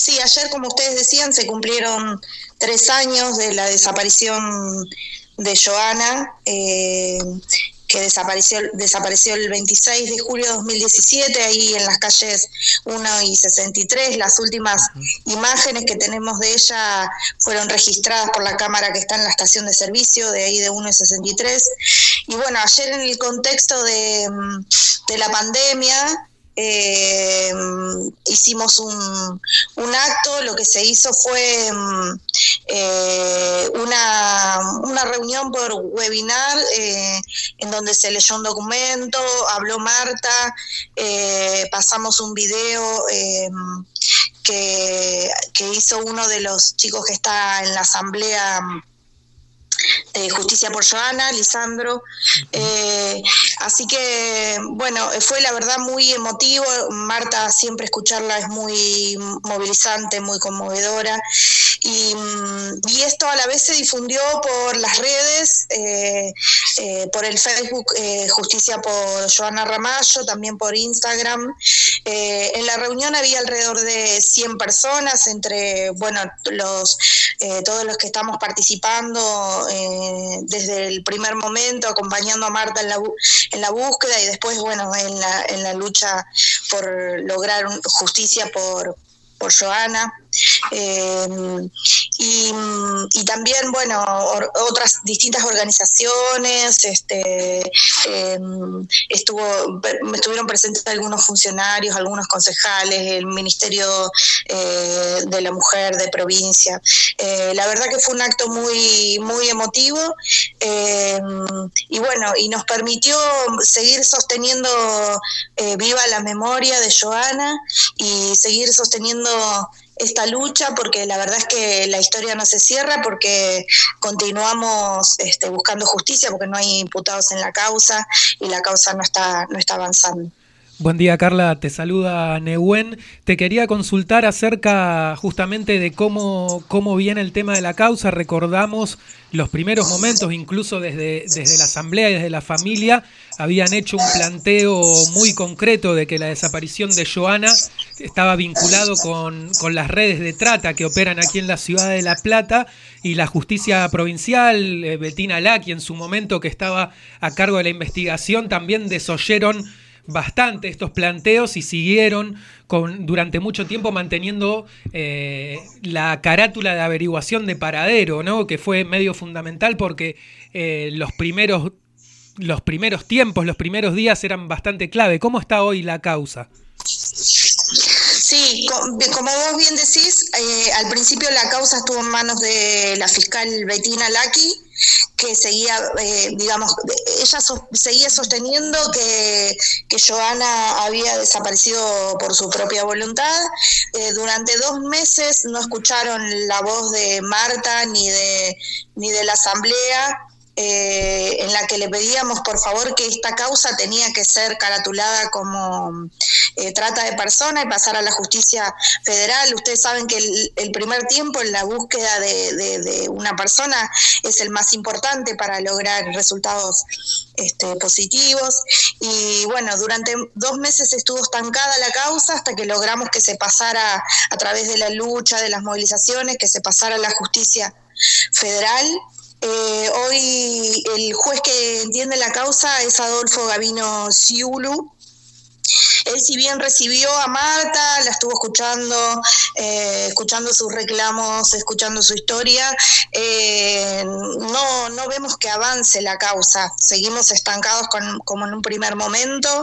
Sí, ayer, como ustedes decían, se cumplieron 3 años de la desaparición de Johanna, que desapareció el 26 de julio de 2017, ahí en las calles 1 y 63. Las últimas imágenes que tenemos de ella fueron registradas por la cámara que está en la estación de servicio, de ahí de 1 y 63. Y bueno, ayer en el contexto de la pandemia, hicimos un acto. Lo que se hizo fue una reunión por webinar, en donde se leyó un documento, habló Marta, pasamos un video que hizo uno de los chicos que está en la asamblea de Justicia por Johanna, Lisandro. Así que, bueno, fue la verdad muy emotivo. Marta, siempre escucharla es muy movilizante, muy conmovedora. Y esto a la vez se difundió por las redes, por el Facebook Justicia por Johanna Ramallo, también por Instagram. En la reunión había alrededor de 100 personas, entre, bueno, todos los que estamos participando desde el primer momento, acompañando a Marta en la búsqueda, y después, bueno, en la lucha por lograr justicia por Johanna. Y también, bueno, otras distintas organizaciones, estuvieron presentes algunos funcionarios, algunos concejales, el Ministerio de la Mujer de provincia. La verdad que fue un acto muy, muy emotivo, y bueno, y nos permitió seguir sosteniendo viva la memoria de Johanna y seguir sosteniendo esta lucha, porque la verdad es que la historia no se cierra, porque continuamos buscando justicia, porque no hay imputados en la causa y la causa no está avanzando. Buen día, Carla, te saluda Nehuen. Te quería consultar acerca justamente de cómo viene el tema de la causa. Recordamos los primeros momentos, incluso desde la asamblea y desde la familia, habían hecho un planteo muy concreto de que la desaparición de Johanna estaba vinculado con las redes de trata que operan aquí en la ciudad de La Plata, y la justicia provincial, Bettina Lacqui, en su momento, que estaba a cargo de la investigación, también desoyeron bastante estos planteos y siguieron durante mucho tiempo manteniendo la carátula de averiguación de paradero, ¿no? Que fue medio fundamental, porque los primeros tiempos, los primeros días eran bastante clave. ¿Cómo está hoy la causa? Sí, como vos bien decís, al principio la causa estuvo en manos de la fiscal Bettina Lacqui, que seguía, ella seguía sosteniendo que Johanna había desaparecido por su propia voluntad. Durante 2 meses no escucharon la voz de Marta ni de la asamblea, en la que le pedíamos por favor que esta causa tenía que ser caratulada como trata de personas y pasar a la justicia federal. Ustedes saben que el primer tiempo en la búsqueda de una persona es el más importante para lograr resultados positivos. Y bueno, durante 2 meses estuvo estancada la causa hasta que logramos que se pasara, a través de la lucha, de las movilizaciones, que se pasara a la justicia federal. Hoy el juez que entiende la causa es Adolfo Gavino Ciulu. Él, si bien recibió a Marta, la estuvo escuchando sus reclamos, escuchando su historia, no vemos que avance la causa. Seguimos estancados como en un primer momento.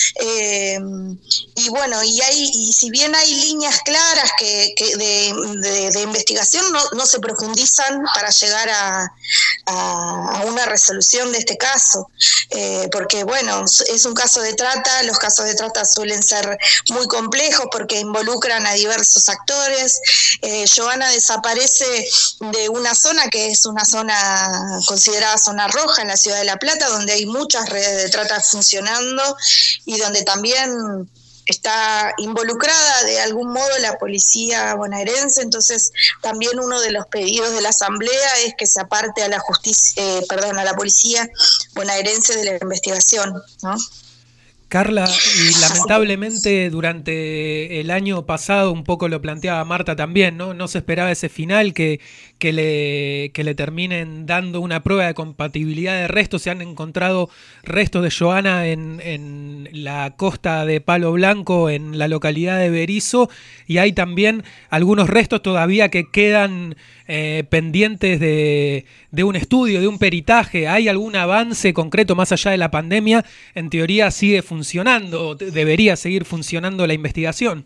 Y bueno, y si bien hay líneas claras de investigación, no se profundizan para llegar a una resolución de este caso. Porque bueno, es un caso de trata. Los casos de trata suelen ser muy complejos porque involucran a diversos actores. Johanna desaparece de una zona que es una zona considerada zona roja en la ciudad de La Plata, donde hay muchas redes de trata funcionando y donde también está involucrada de algún modo la policía bonaerense. Entonces también uno de los pedidos de la asamblea es que se aparte a la policía bonaerense de la investigación, ¿no? Carla, y lamentablemente durante el año pasado, un poco lo planteaba Marta también, ¿no? No se esperaba ese final, que le terminen dando una prueba de compatibilidad de restos. Se han encontrado restos de Joana en la costa de Palo Blanco, en la localidad de Berisso, y hay también algunos restos todavía que quedan pendientes de un estudio, de un peritaje. ¿Hay algún avance concreto más allá de la pandemia? En teoría sigue funcionando, debería seguir funcionando la investigación.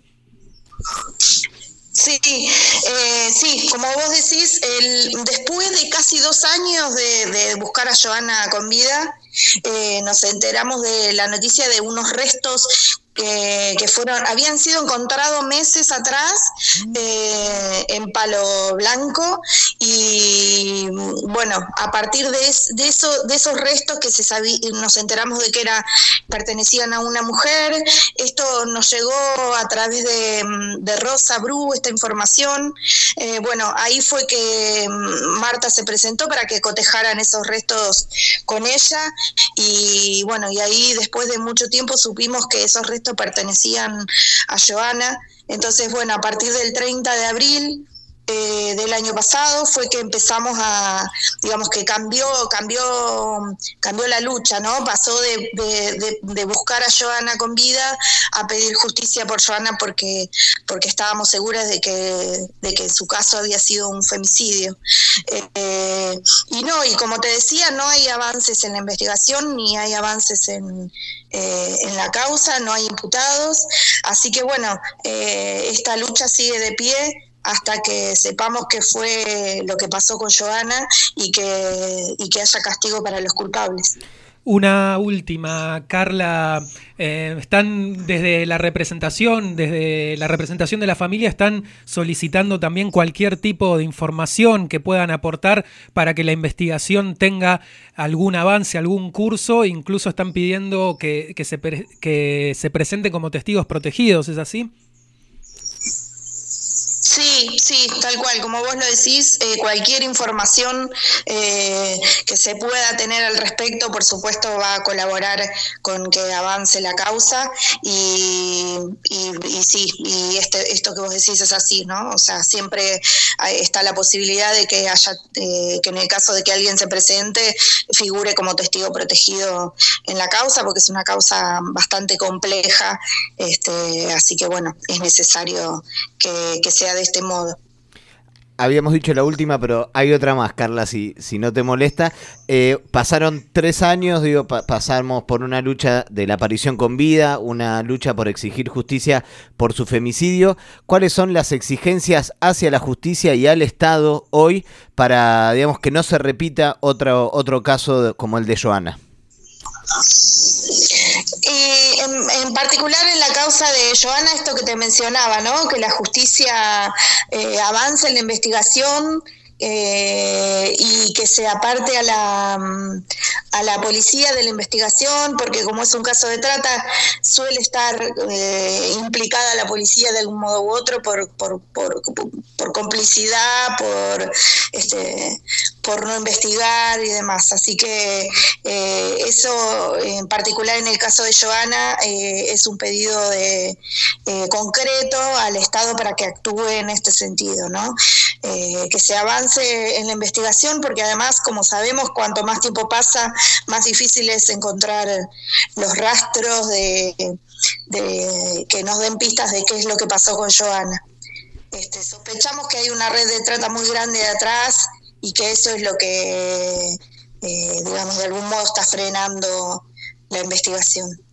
Sí, sí, como vos decís, después de casi 2 años de buscar a Joana con vida, nos enteramos de la noticia de unos restos que habían sido encontrados meses atrás en Palo Blanco, y bueno, a partir de esos restos que nos enteramos de que pertenecían a una mujer. Esto nos llegó a través de Rosa Bru, esta información. Bueno, ahí fue que Marta se presentó para que cotejaran esos restos con ella, y bueno, y ahí después de mucho tiempo supimos que esos restos pertenecían a Joana. Entonces, bueno, a partir del 30 de abril del año pasado fue que empezamos digamos que cambió la lucha, ¿no? Pasó de buscar a Joana con vida a pedir justicia por Joana, porque estábamos seguras de que su caso había sido un femicidio. Y como te decía, no hay avances en la investigación, ni hay avances en la causa, no hay imputados, así que bueno, esta lucha sigue de pie hasta que sepamos qué fue lo que pasó con Joana, y que haya castigo para los culpables. Una última, Carla, están desde la representación de la familia, están solicitando también cualquier tipo de información que puedan aportar para que la investigación tenga algún avance, algún curso. Incluso están pidiendo que se presenten como testigos protegidos, ¿es así? Sí, sí, tal cual, como vos lo decís, cualquier información que se pueda tener al respecto, por supuesto, va a colaborar con que avance la causa, y sí, y esto que vos decís es así, ¿no? O sea, siempre está la posibilidad de que haya, que en el caso de que alguien se presente, figure como testigo protegido en la causa, porque es una causa bastante compleja, así que bueno, es necesario que sea de este modo. Habíamos dicho la última, pero hay otra más, Carla, si no te molesta. Pasaron 3 años, pasamos por una lucha de la aparición con vida, una lucha por exigir justicia por su femicidio. ¿Cuáles son las exigencias hacia la justicia y al Estado hoy para, digamos, que no se repita otro caso como el de Joana? En particular en la causa de Joana, esto que te mencionaba, ¿no? Que la justicia avance en la investigación, y que se aparte a la policía de la investigación, porque como es un caso de trata, suele estar implicada la policía de algún modo u otro por complicidad, por no investigar y demás. Así que eso, en particular en el caso de Joana, es un pedido concreto al Estado para que actúe en este sentido, ¿no? Que se avance en la investigación, porque además, como sabemos, cuanto más tiempo pasa, más difícil es encontrar los rastros que nos den pistas de qué es lo que pasó con Joana. Sospechamos que hay una red de trata muy grande de atrás, y que eso es lo que, digamos, de algún modo está frenando la investigación.